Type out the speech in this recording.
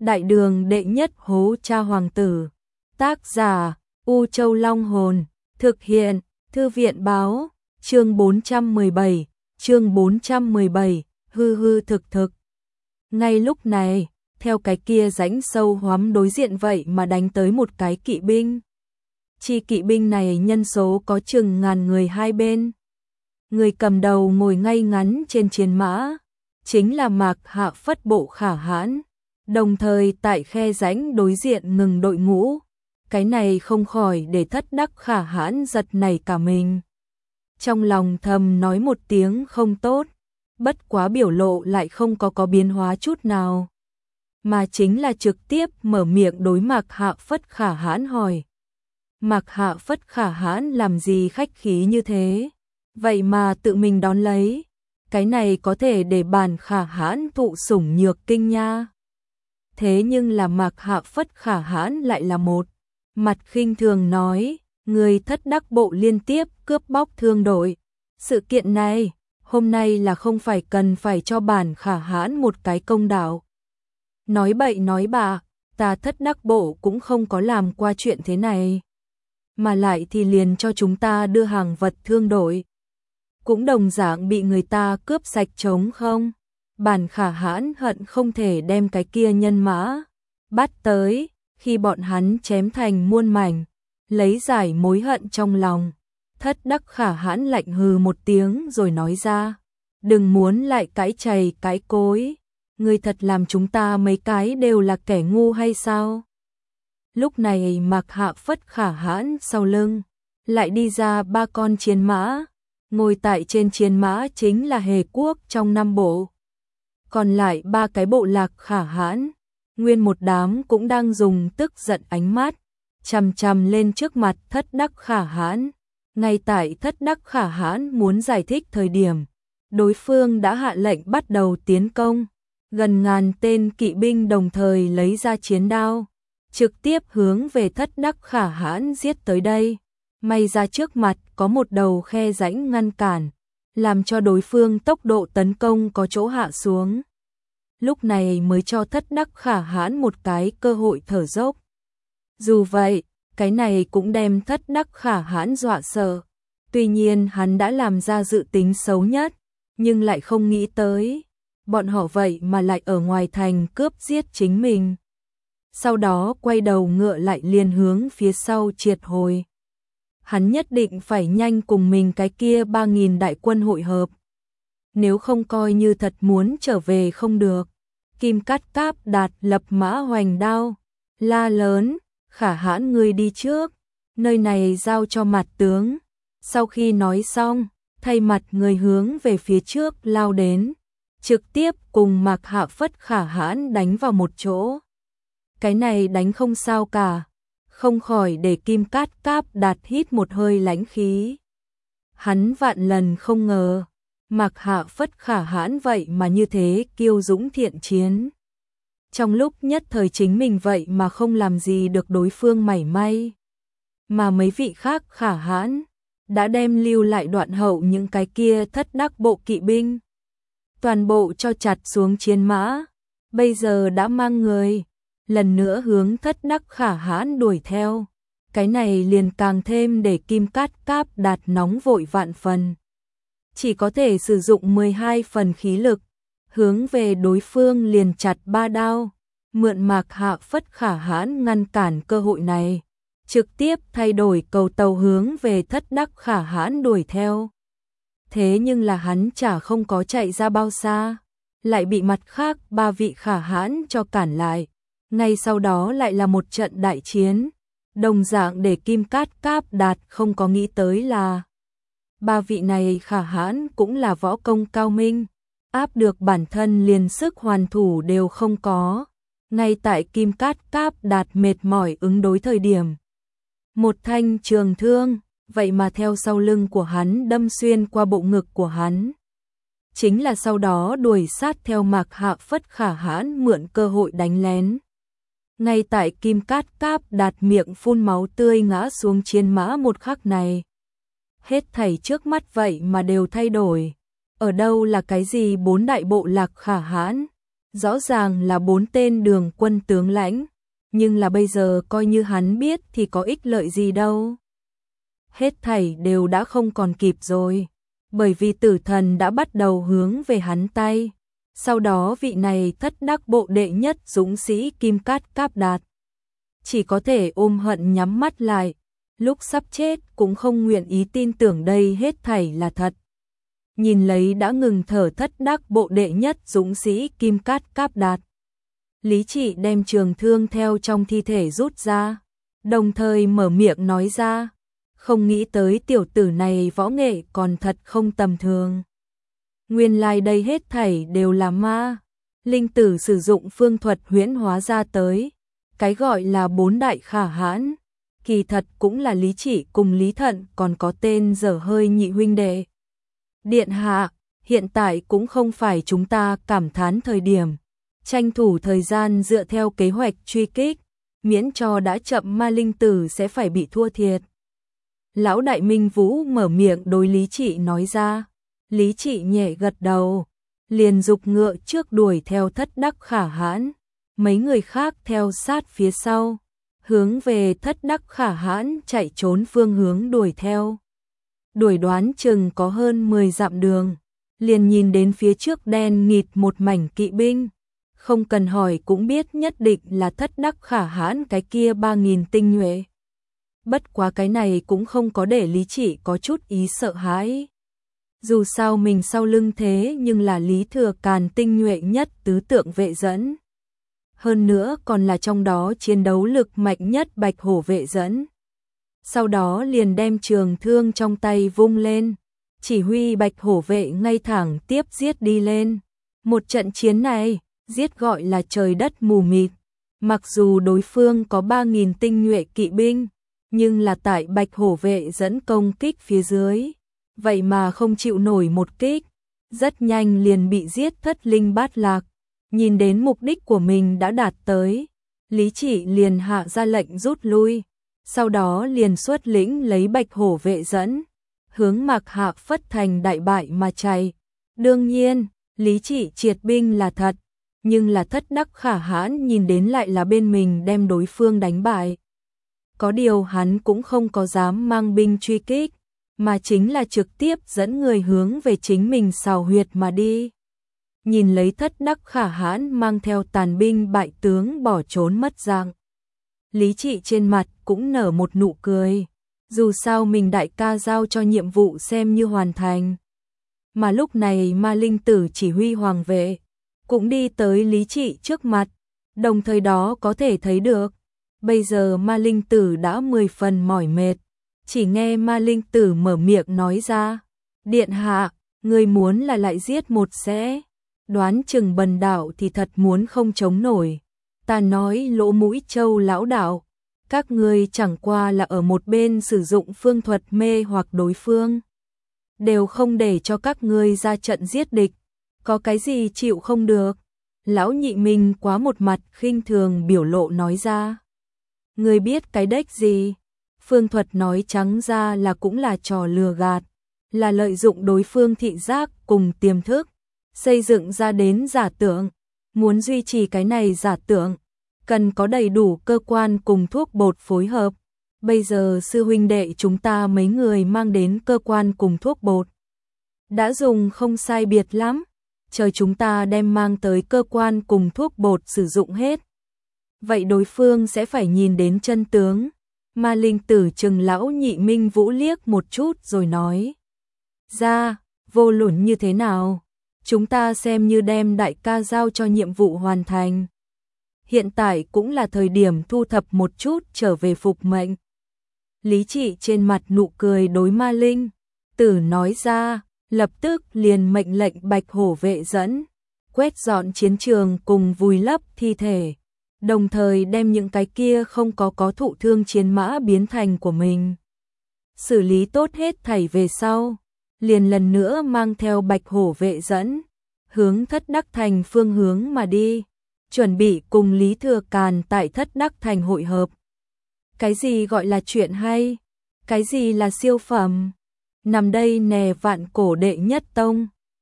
Đại đường đệ nhất hố cha hoàng tử. Tác giả U Châu Long Hồn. Thực hiện Thư viện báo. Chương 417. Chương 417. Hư hư thực thực. Ngay lúc này, theo cái kia rãnh sâu hoắm đối diện vậy mà đánh tới một cái kỵ binh. Chi kỵ binh này nhân số có chừng ngàn người hai bên. Người cầm đầu ngồi ngay ngắn trên chiến mã, chính là Mạc Hạ Phất bộ Khả Hãn, đồng thời tại khe rãnh đối diện ngừng đội ngũ. Cái này không khỏi để Thất Đắc Khả Hãn giật nảy cả mình. Trong lòng thầm nói một tiếng không tốt, bất quá biểu lộ lại không có biến hóa chút nào, mà chính là trực tiếp mở miệng đối Mạc Hạ Phất Khả Hãn hỏi. Mạc Hạ Phất Khả Hãn làm gì khách khí như thế, vậy mà tự mình đón lấy, cái này có thể để bản Khả Hãn thụ sủng nhược kinh nha. Thế nhưng là Mạc Hạ Phất Khả Hãn lại là một mặt khinh thường nói, người Thất Đắc bộ liên tiếp cướp bóc thương đội, sự kiện này hôm nay là không phải cần phải cho bản Khả Hãn một cái công đạo. Nói bậy nói bạ, ta Thất Đắc bộ cũng không có làm qua chuyện thế này, mà lại thì liền cho chúng ta đưa hàng vật thương đội, cũng đồng dạng bị người ta cướp sạch trống không. Bản Khả Hãn hận không thể đem cái kia nhân mã bắt tới, khi bọn hắn chém thành muôn mảnh, lấy giải mối hận trong lòng. Thất Đắc Khả Hãn lạnh hừ một tiếng rồi nói ra, đừng muốn lại cãi chày cãi cối, ngươi thật làm chúng ta mấy cái đều là kẻ ngu hay sao? Lúc này Mạc Hạ Phất Khả Hãn sau lưng lại đi ra ba con chiến mã, ngồi tại trên chiến mã chính là Hề Quốc trong năm bộ. Còn lại ba cái bộ lạc Khả Hãn, nguyên một đám cũng đang dùng tức giận ánh mắt chằm chằm lên trước mặt Thất Đắc Khả Hãn. Ngay tại Thất Đắc Khả Hãn muốn giải thích thời điểm, đối phương đã hạ lệnh bắt đầu tiến công. Gần ngàn tên kỵ binh đồng thời lấy ra chiến đao, trực tiếp hướng về Thất Đắc Khả Hãn giết tới đây. May ra trước mặt có một đầu khe rãnh ngăn cản, làm cho đối phương tốc độ tấn công có chỗ hạ xuống. Lúc này mới cho Thất Đắc Khả Hãn một cái cơ hội thở dốc. Dù vậy, cái này cũng đem Thất Đắc Khả Hãn dọa sợ. Tuy nhiên hắn đã làm ra dự tính xấu nhất, nhưng lại không nghĩ tới bọn họ vậy mà lại ở ngoài thành cướp giết chính mình. Sau đó quay đầu ngựa lại liền hướng phía sau triệt hồi. Hắn nhất định phải nhanh cùng mình cái kia 3.000 đại quân hội hợp. Nếu không coi như thật muốn trở về không được. Kim Cát Cáp Đạt lập mã hoành đao, la lớn, Khả Hãn ngươi đi trước, nơi này giao cho mặt tướng. Sau khi nói xong, thay mặt người hướng về phía trước lao đến, trực tiếp cùng Mạc Hạ Phất Khả Hãn đánh vào một chỗ. Cái này đánh không sao cả, không khỏi để Kim Cát Cáp Đạt hít một hơi lãnh khí. Hắn vạn lần không ngờ, Mạc Hạ Phất Khả Hãn vậy mà như thế kiêu dũng thiện chiến. Trong lúc nhất thời chính mình vậy mà không làm gì được đối phương mảy may. Mà mấy vị khác Khả Hãn đã đem lưu lại đoạn hậu những cái kia Thất Đắc bộ kỵ binh. Toàn bộ cho chặt xuống chiến mã, bây giờ đã mang người, lần nữa hướng Thất Đắc Khả Hãn đuổi theo. Cái này liền càng thêm để Kim Cát Cáp Đạt nóng vội vạn phần. Chỉ có thể sử dụng 12 phần khí lực, hướng về đối phương liền chặt 3 đao, mượn Mạc Hạ Phất Khả Hãn ngăn cản cơ hội này, trực tiếp thay đổi cầu tàu hướng về Thất Đắc Khả Hãn đuổi theo. Thế nhưng là hắn chả không có chạy ra bao xa, lại bị mặt khác 3 vị Khả Hãn cho cản lại. Ngay sau đó lại là một trận đại chiến, đồng dạng để Kim Cát Cáp Đạt không có nghĩ tới là 3 vị này Khả Hãn cũng là võ công cao minh, áp được bản thân liền sức hoàn thủ đều không có. Ngay tại Kim Cát Cáp Đạt mệt mỏi ứng đối thời điểm, một thanh trường thương vậy mà theo sau lưng của hắn đâm xuyên qua bộ ngực của hắn. Chính là sau đó đuổi sát theo Mạc Hạ Phất Khả Hãn mượn cơ hội đánh lén. Ngay tại Kim Cát Cáp Đạt miệng phun máu tươi ngã xuống chiến mã một khắc này, hết thảy trước mắt vậy mà đều thay đổi. Ở đâu là cái gì 4 đại bộ lạc Khả Hãn, Rõ ràng là 4 tên Đường quân tướng lãnh, nhưng là bây giờ coi như hắn biết thì có ích lợi gì đâu. Hết thảy đều đã không còn kịp rồi, bởi vì tử thần đã bắt đầu hướng về hắn tay. Sau đó vị này thất đắc bộ đệ nhất dũng sĩ Kim Cát Cáp Đạt chỉ có thể ôm hận nhắm mắt lại, lúc sắp chết cũng không nguyện ý tin tưởng đây hết thảy là thật. Nhìn lấy đã ngừng thở thất đắc bộ đệ nhất dũng sĩ Kim Cát Cáp Đạt, Lý Trị đem trường thương theo trong thi thể rút ra, đồng thời mở miệng nói ra, không nghĩ tới tiểu tử này võ nghệ còn thật không tầm thường. Nguyên lai đây hết thảy đều là ma. Linh tử sử dụng phương thuật huyễn hóa ra tới, cái gọi là 4 đại khả hãn, kỳ thật cũng là Lý Trị cùng Lý Thận còn có tên dở hơi nhị huynh đệ. Điện hạ, hiện tại cũng không phải chúng ta cảm thán thời điểm, tranh thủ thời gian dựa theo kế hoạch truy kích, miễn cho đã chậm ma linh tử sẽ phải bị thua thiệt. Lão đại Minh Vũ mở miệng đối Lý Trị nói ra. Lý Trị nhẹ gật đầu, liền dục ngựa trước đuổi theo thất đắc khả hãn, mấy người khác theo sát phía sau, hướng về thất đắc khả hãn chạy trốn phương hướng đuổi theo. Đuổi đoán chừng có hơn 10 dặm đường, liền nhìn đến phía trước đen nghịt một mảnh kỵ binh, không cần hỏi cũng biết nhất định là thất đắc khả hãn cái kia 3.000 tinh nhuệ. Bất quá cái này cũng không có để Lý Trị có chút ý sợ hãi. Dù sao mình sau lưng thế nhưng là Lý Thừa Càn tinh nhuệ nhất tứ tượng vệ dẫn. Hơn nữa còn là trong đó chiến đấu lực mạnh nhất Bạch Hổ vệ dẫn. Sau đó liền đem trường thương trong tay vung lên, chỉ huy Bạch Hổ vệ ngay thẳng tiếp giết đi lên. Một trận chiến này, giết gọi là trời đất mù mịt. Mặc dù đối phương có 3.000 tinh nhuệ kỵ binh, nhưng là tại Bạch Hổ vệ dẫn công kích phía dưới, vậy mà không chịu nổi một kích, rất nhanh liền bị giết thất linh bát lạc. Nhìn đến mục đích của mình đã đạt tới, Lý Trị liền hạ ra lệnh rút lui, sau đó liền xuất lĩnh lấy Bạch Hổ vệ dẫn, hướng Mạc Hạ Phất thành đại bại mà chạy. Đương nhiên, Lý Trị triệt binh là thật, nhưng là thất đắc khả hãn nhìn đến lại là bên mình đem đối phương đánh bại. Có điều hắn cũng không có dám mang binh truy kích, mà chính là trực tiếp dẫn người hướng về chính mình xào huyệt mà đi. Nhìn lấy thất đắc khả hãn mang theo tàn binh bại tướng bỏ trốn mất dạng, Lý Trị trên mặt cũng nở một nụ cười, dù sao mình đại ca giao cho nhiệm vụ xem như hoàn thành. Mà lúc này ma linh tử chỉ huy hoàng vệ, cũng đi tới Lý Trị trước mặt, đồng thời đó có thể thấy được, bây giờ ma linh tử đã 10 phần mỏi mệt. Chỉ nghe ma linh tử mở miệng nói ra, điện hạ, người muốn là lại giết một sẽ, đoán chừng bần đạo thì thật muốn không chống nổi. Ta nói lỗ mũi châu lão đạo, các ngươi chẳng qua là ở một bên sử dụng phương thuật mê hoặc đối phương, đều không để cho các ngươi ra trận giết địch, có cái gì chịu không được. Lão nhị Minh quá một mặt khinh thường biểu lộ nói ra, ngươi biết cái đếch gì? Phương thuật nói trắng ra là cũng là trò lừa gạt, là lợi dụng đối phương thị giác cùng tiềm thức, xây dựng ra đến giả tưởng. Muốn duy trì cái này giả tưởng, cần có đầy đủ cơ quan cùng thuốc bột phối hợp. Bây giờ sư huynh đệ chúng ta mấy người mang đến cơ quan cùng thuốc bột đã dùng không sai biệt lắm, chờ chúng ta đem mang tới cơ quan cùng thuốc bột sử dụng hết, vậy đối phương sẽ phải nhìn đến chân tướng. Ma linh tử chừng lão nhị Minh Vũ liếc một chút rồi nói ra, vô luận như thế nào, chúng ta xem như đem đại ca giao cho nhiệm vụ hoàn thành. Hiện tại cũng là thời điểm thu thập một chút trở về phục mệnh. Lý Trị trên mặt nụ cười đối ma linh tử nói ra, lập tức liền mệnh lệnh Bạch Hổ vệ dẫn, quét dọn chiến trường cùng vùi lấp thi thể, đồng thời đem những cái kia không có thụ thương chiến mã biến thành của mình. Xử lý tốt hết thảy về sau, liền lần nữa mang theo Bạch Hổ vệ dẫn, hướng Thất Đắc Thành phương hướng mà đi, chuẩn bị cùng Lý Thừa Càn tại Thất Đắc Thành hội hợp. Cái gì gọi là chuyện hay? Cái gì là siêu phẩm? Nằm đây nè vạn cổ đệ nhất tông.